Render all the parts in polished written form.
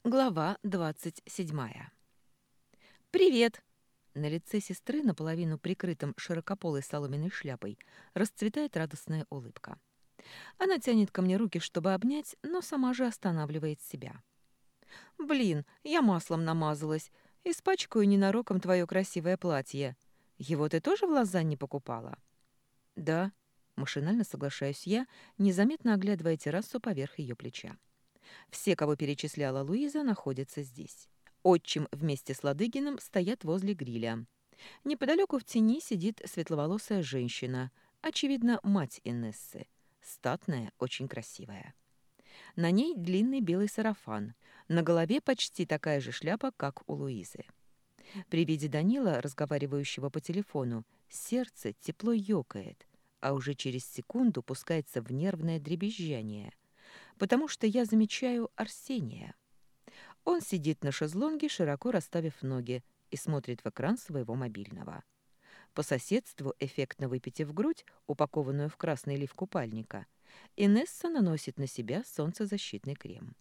Глава 27. «Привет!» На лице сестры, наполовину прикрытым широкополой соломенной шляпой, расцветает радостная улыбка. Она тянет ко мне руки, чтобы обнять, но сама же останавливает себя. «Блин, я маслом намазалась. Испачкаю ненароком твое красивое платье. Его ты тоже в Лозанне покупала?» «Да», — машинально соглашаюсь я, незаметно оглядывая террасу поверх ее плеча. Все, кого перечисляла Луиза, находятся здесь. Отчим вместе с Ладыгиным стоят возле гриля. Неподалеку в тени сидит светловолосая женщина, очевидно, мать Инессы. Статная, очень красивая. На ней длинный белый сарафан, на голове почти такая же шляпа, как у Луизы. При виде Данила, разговаривающего по телефону, сердце тепло ёкает, а уже через секунду пускается в нервное дребезжание, потому что я замечаю Арсения. Он сидит на шезлонге, широко расставив ноги, и смотрит в экран своего мобильного. По соседству, эффектно выпитив грудь, упакованную в красный лиф купальника, Инесса наносит на себя солнцезащитный крем.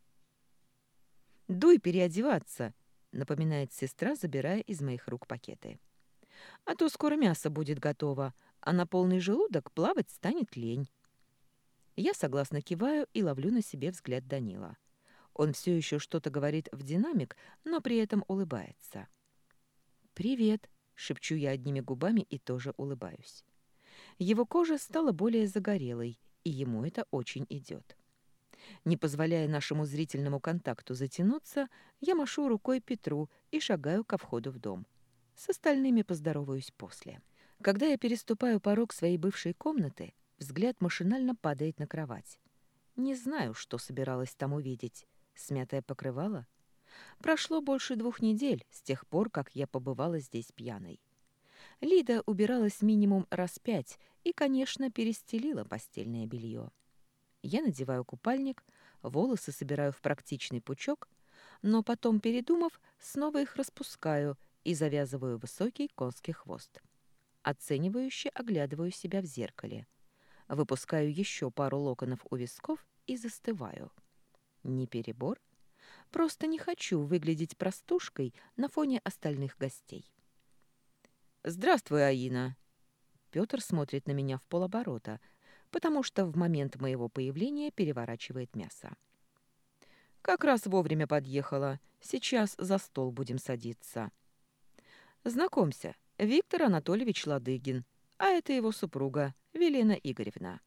«Дуй переодеваться!» — напоминает сестра, забирая из моих рук пакеты. «А то скоро мясо будет готово, а на полный желудок плавать станет лень». Я согласно киваю и ловлю на себе взгляд Данила. Он все еще что-то говорит в динамик, но при этом улыбается. «Привет», — шепчу я одними губами и тоже улыбаюсь. Его кожа стала более загорелой, и ему это очень идет. Не позволяя нашему зрительному контакту затянуться, я машу рукой Петру и шагаю ко входу в дом. С остальными поздороваюсь после. Когда я переступаю порог своей бывшей комнаты, взгляд машинально падает на кровать. Не знаю, что собиралась там увидеть. Смятое покрывало? Прошло больше 2 недель с тех пор, как я побывала здесь пьяной. Лида убиралась минимум раз 5 и, конечно, перестелила постельное белье. Я надеваю купальник, волосы собираю в практичный пучок, но потом, передумав, снова их распускаю и завязываю высокий конский хвост. Оценивающе оглядываю себя в зеркале. Выпускаю еще пару локонов у висков и застываю. Не перебор? Просто не хочу выглядеть простушкой на фоне остальных гостей. «Здравствуй, Аина!» Пётр смотрит на меня в полоборота, потому что в момент моего появления переворачивает мясо. «Как раз вовремя подъехала. Сейчас за стол будем садиться. Знакомься, Виктор Анатольевич Ладыгин, а это его супруга Велена Игоревна».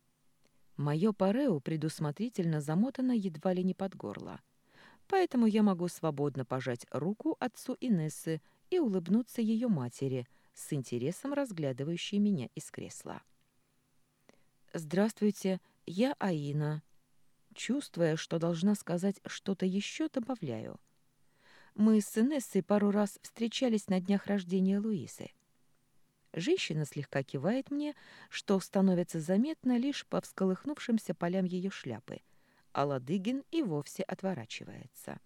Моё парео предусмотрительно замотано едва ли не под горло, поэтому я могу свободно пожать руку отцу Инессы и улыбнуться ее матери, с интересом разглядывающей меня из кресла. «Здравствуйте, я Аина». Чувствуя, что должна сказать что-то еще, добавляю. Мы с Инессой пару раз встречались на днях рождения Луизы. Женщина слегка кивает мне, что становится заметно лишь по всколыхнувшимся полям ее шляпы, а Ладыгин и вовсе отворачивается.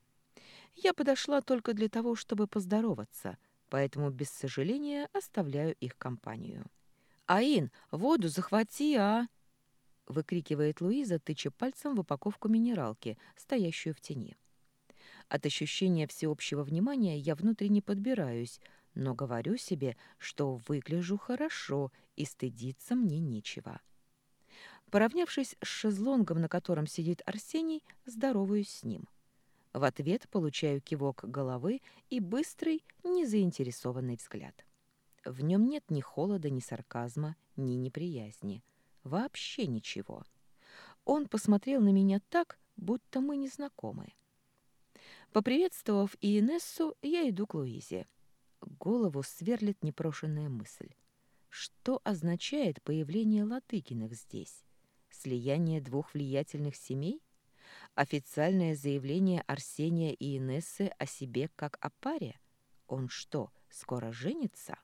Я подошла только для того, чтобы поздороваться, поэтому без сожаления оставляю их компанию. «Аин, воду захвати, а!» — выкрикивает Луиза, тыча пальцем в упаковку минералки, стоящую в тени. От ощущения всеобщего внимания я внутренне подбираюсь, но говорю себе, что выгляжу хорошо и стыдиться мне нечего. Поравнявшись с шезлонгом, на котором сидит Арсений, здороваюсь с ним. В ответ получаю кивок головы и быстрый, незаинтересованный взгляд. В нем нет ни холода, ни сарказма, ни неприязни. Вообще ничего. Он посмотрел на меня так, будто мы не знакомы. Поприветствовав Инессу, я иду к Луизе. Голову сверлит непрошенная мысль. Что означает появление Ладыгиных здесь? Слияние двух влиятельных семей? Официальное заявление Арсения и Инессы о себе как о паре? Он что, скоро женится?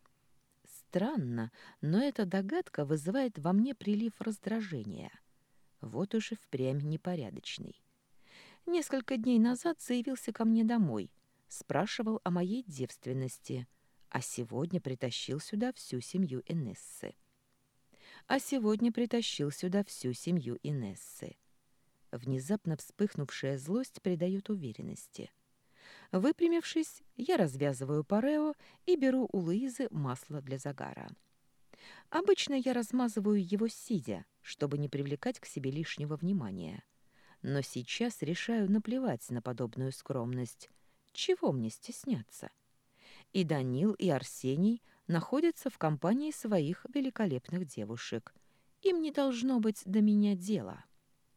Странно, но эта догадка вызывает во мне прилив раздражения. Вот уж и впрямь непорядочный. Несколько дней назад заявился ко мне домой, спрашивал о моей девственности, а сегодня притащил сюда всю семью Инессы. Внезапно вспыхнувшая злость придает уверенности. Выпрямившись, я развязываю парео и беру у Луизы масло для загара. Обычно я размазываю его сидя, чтобы не привлекать к себе лишнего внимания. Но сейчас решаю наплевать на подобную скромность. Чего мне стесняться? И Данил, и Арсений находятся в компании своих великолепных девушек. Им не должно быть до меня дела.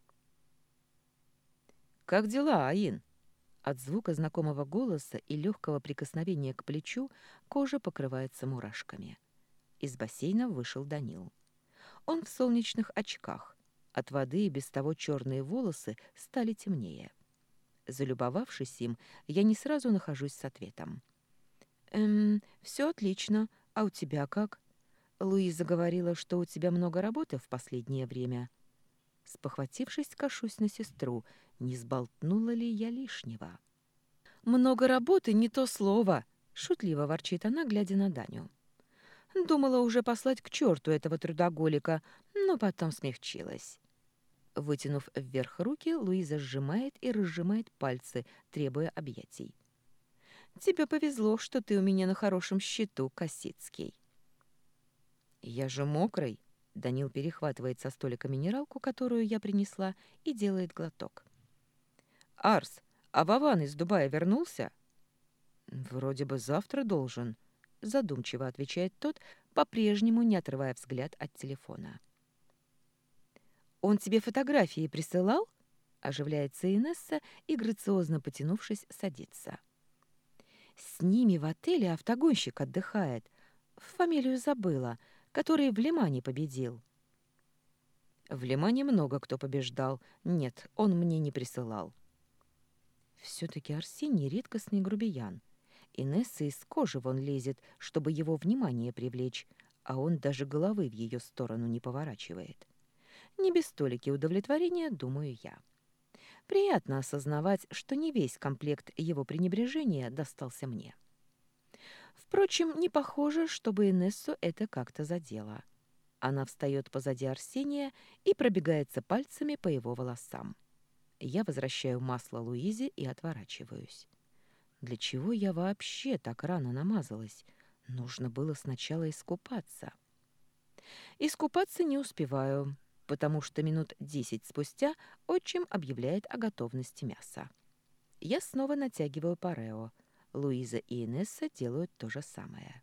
«Как дела, Аин?» От звука знакомого голоса и легкого прикосновения к плечу кожа покрывается мурашками. Из бассейна вышел Данил. Он в солнечных очках. От воды и без того черные волосы стали темнее. Залюбовавшись им, я не сразу нахожусь с ответом. Все отлично. А у тебя как? Луиза говорила, что у тебя много работы в последнее время». Спохватившись, кашусь на сестру. Не сболтнула ли я лишнего? «Много работы — не то слово!» — шутливо ворчит она, глядя на Даню. Думала уже послать к черту этого трудоголика, но потом смягчилась. Вытянув вверх руки, Луиза сжимает и разжимает пальцы, требуя объятий. «Тебе повезло, что ты у меня на хорошем счету, Косицкий». «Я же мокрый!» Данил перехватывает со столика минералку, которую я принесла, и делает глоток. «Арс, а Вован из Дубая вернулся?» «Вроде бы завтра должен», — задумчиво отвечает тот, по-прежнему не отрывая взгляд от телефона. «Он тебе фотографии присылал?» — оживляется Инесса и, грациозно потянувшись, садится. «С ними в отеле автогонщик отдыхает. Фамилию забыла, который в Лимане победил». «В Лимане много кто побеждал. Нет, он мне не присылал». Все-таки Арсений редкостный грубиян. Инесса из кожи вон лезет, чтобы его внимание привлечь, а он даже головы в ее сторону не поворачивает. Не без толики удовлетворения, думаю я. Приятно осознавать, что не весь комплект его пренебрежения достался мне. Впрочем, не похоже, чтобы Инессу это как-то задело. Она встает позади Арсения и пробегается пальцами по его волосам. Я возвращаю масло Луизе и отворачиваюсь. Для чего я вообще так рано намазалась? Нужно было сначала искупаться. Искупаться не успеваю, потому что минут 10 спустя отчим объявляет о готовности мяса. Я снова натягиваю парео. Луиза и Инесса делают то же самое.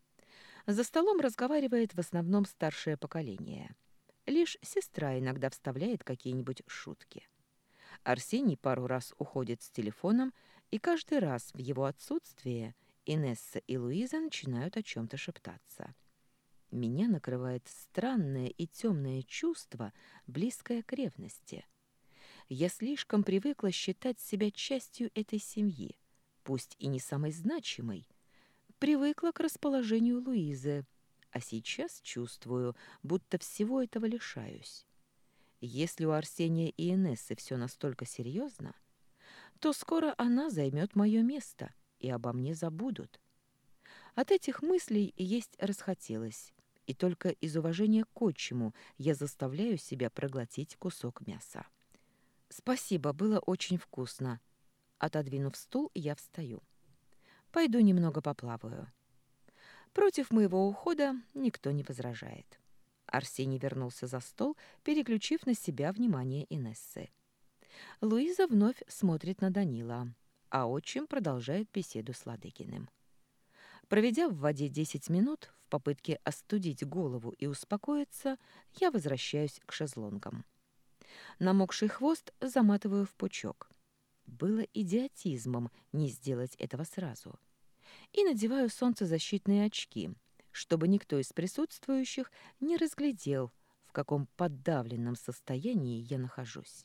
За столом разговаривает в основном старшее поколение. Лишь сестра иногда вставляет какие-нибудь шутки. Арсений пару раз уходит с телефоном, и каждый раз в его отсутствие Инесса и Луиза начинают о чем-то шептаться. Меня накрывает странное и темное чувство, близкое к ревности. Я слишком привыкла считать себя частью этой семьи, пусть и не самой значимой. Привыкла к расположению Луизы, а сейчас чувствую, будто всего этого лишаюсь. Если у Арсения и Инессы все настолько серьезно, то скоро она займет мое место, и обо мне забудут. От этих мыслей есть расхотелось, и только из уважения к отчиму я заставляю себя проглотить кусок мяса. «Спасибо, было очень вкусно». Отодвинув стул, я встаю. «Пойду немного поплаваю». Против моего ухода никто не возражает. Арсений вернулся за стол, переключив на себя внимание Инессы. Луиза вновь смотрит на Данила, а отчим продолжает беседу с Ладыгиным. Проведя в воде 10 минут в попытке остудить голову и успокоиться, я возвращаюсь к шезлонгам. Намокший хвост заматываю в пучок. Было идиотизмом не сделать этого сразу. И надеваю солнцезащитные очки, чтобы никто из присутствующих не разглядел, в каком подавленном состоянии я нахожусь.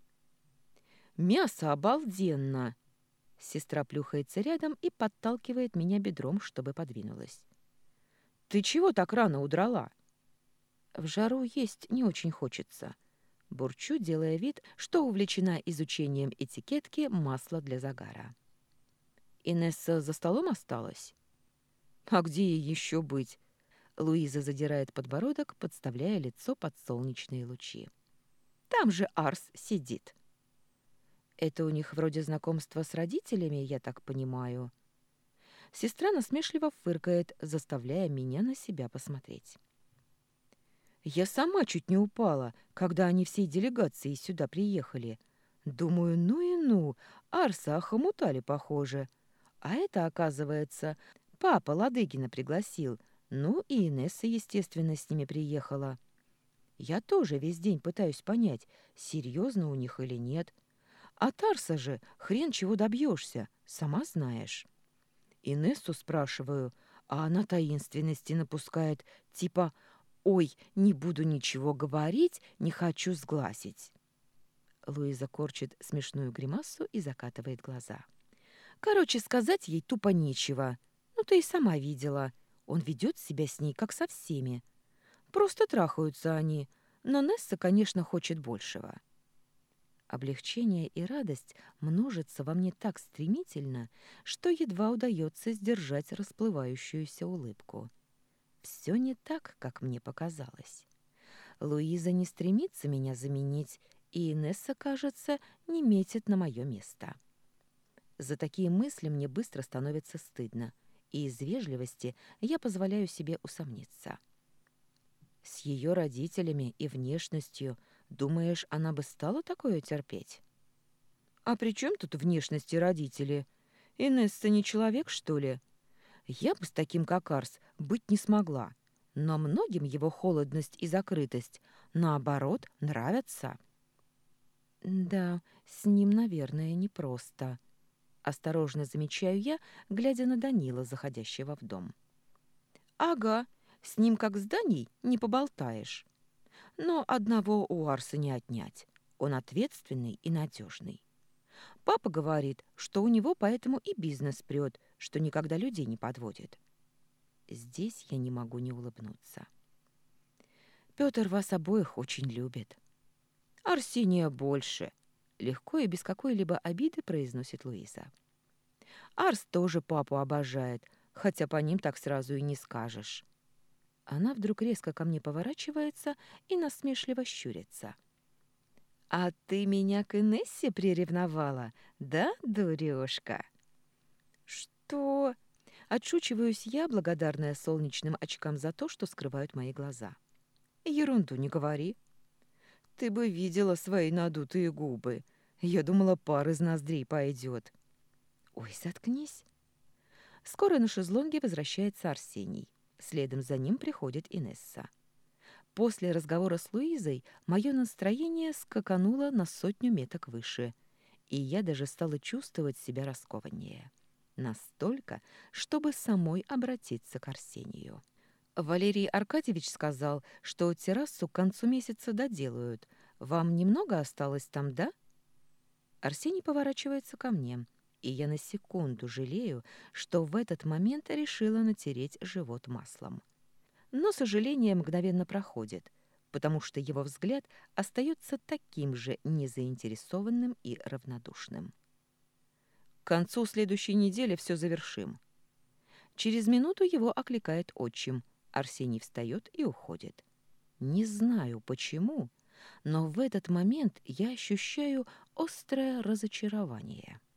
«Мясо обалденно!» Сестра плюхается рядом и подталкивает меня бедром, чтобы подвинулась. «Ты чего так рано удрала?» «В жару есть не очень хочется», — бурчу, делая вид, что увлечена изучением этикетки масла для загара. «Инесса за столом осталась?» «А где ей еще быть?» Луиза задирает подбородок, подставляя лицо под солнечные лучи. Там же Арс сидит. Это у них вроде знакомства с родителями, я так понимаю. Сестра насмешливо фыркает, заставляя меня на себя посмотреть. Я сама чуть не упала, когда они всей делегацией сюда приехали. Думаю, ну и ну, Арса охомутали, похоже. А это, оказывается, папа Ладыгина пригласил. Ну и Инесса, естественно, с ними приехала. Я тоже весь день пытаюсь понять, серьезно у них или нет. А Тарса же хрен чего добьешься, сама знаешь. Инессу спрашиваю, а она таинственности напускает, типа «Ой, не буду ничего говорить, не хочу сглазить». Луиза корчит смешную гримасу и закатывает глаза. Короче, сказать ей тупо нечего. Ну, ты и сама видела. Он ведет себя с ней, как со всеми. Просто трахаются они. Но Несса, конечно, хочет большего. Облегчение и радость множатся во мне так стремительно, что едва удается сдержать расплывающуюся улыбку. Все не так, как мне показалось. Луиза не стремится меня заменить, и Инесса, кажется, не метит на мое место. За такие мысли мне быстро становится стыдно, и из вежливости я позволяю себе усомниться. С ее родителями и внешностью, думаешь, она бы стала такое терпеть? А при чем тут внешность и родители? Инесса не человек, что ли? Я бы с таким, как Арс, быть не смогла. Но многим его холодность и закрытость, наоборот, нравятся. Да, с ним, наверное, непросто. Осторожно замечаю я, глядя на Данила, заходящего в дом. Ага, с ним, как с Даней, не поболтаешь. Но одного у Арса не отнять. Он ответственный и надежный. Папа говорит, что у него поэтому и бизнес прет, что никогда людей не подводит. Здесь я не могу не улыбнуться. Пётр вас обоих очень любит. Арсения больше. Легко и без какой-либо обиды произносит Луиза. Арс тоже папу обожает, хотя по ним так сразу и не скажешь. Она вдруг резко ко мне поворачивается и насмешливо щурится. «А ты меня к Инессе приревновала, да, дурёшка?» «Что?» Отшучиваюсь я, благодарная солнечным очкам за то, что скрывают мои глаза. «Ерунду не говори. Ты бы видела свои надутые губы. Я думала, пар из ноздрей пойдет». «Ой, заткнись». Скоро на шезлонге возвращается Арсений. Следом за ним приходит Инесса. После разговора с Луизой мое настроение скакануло на 100 меток выше, и я даже стала чувствовать себя раскованнее. Настолько, чтобы самой обратиться к Арсению. Валерий Аркадьевич сказал, что террасу к концу месяца доделают. Вам немного осталось там, да? Арсений поворачивается ко мне, и я на секунду жалею, что в этот момент решила натереть живот маслом. Но сожаление мгновенно проходит, потому что его взгляд остается таким же незаинтересованным и равнодушным. К концу следующей недели все завершим. Через минуту его окликает отчим. Арсений встает и уходит. Не знаю почему, но в этот момент я ощущаю острое разочарование.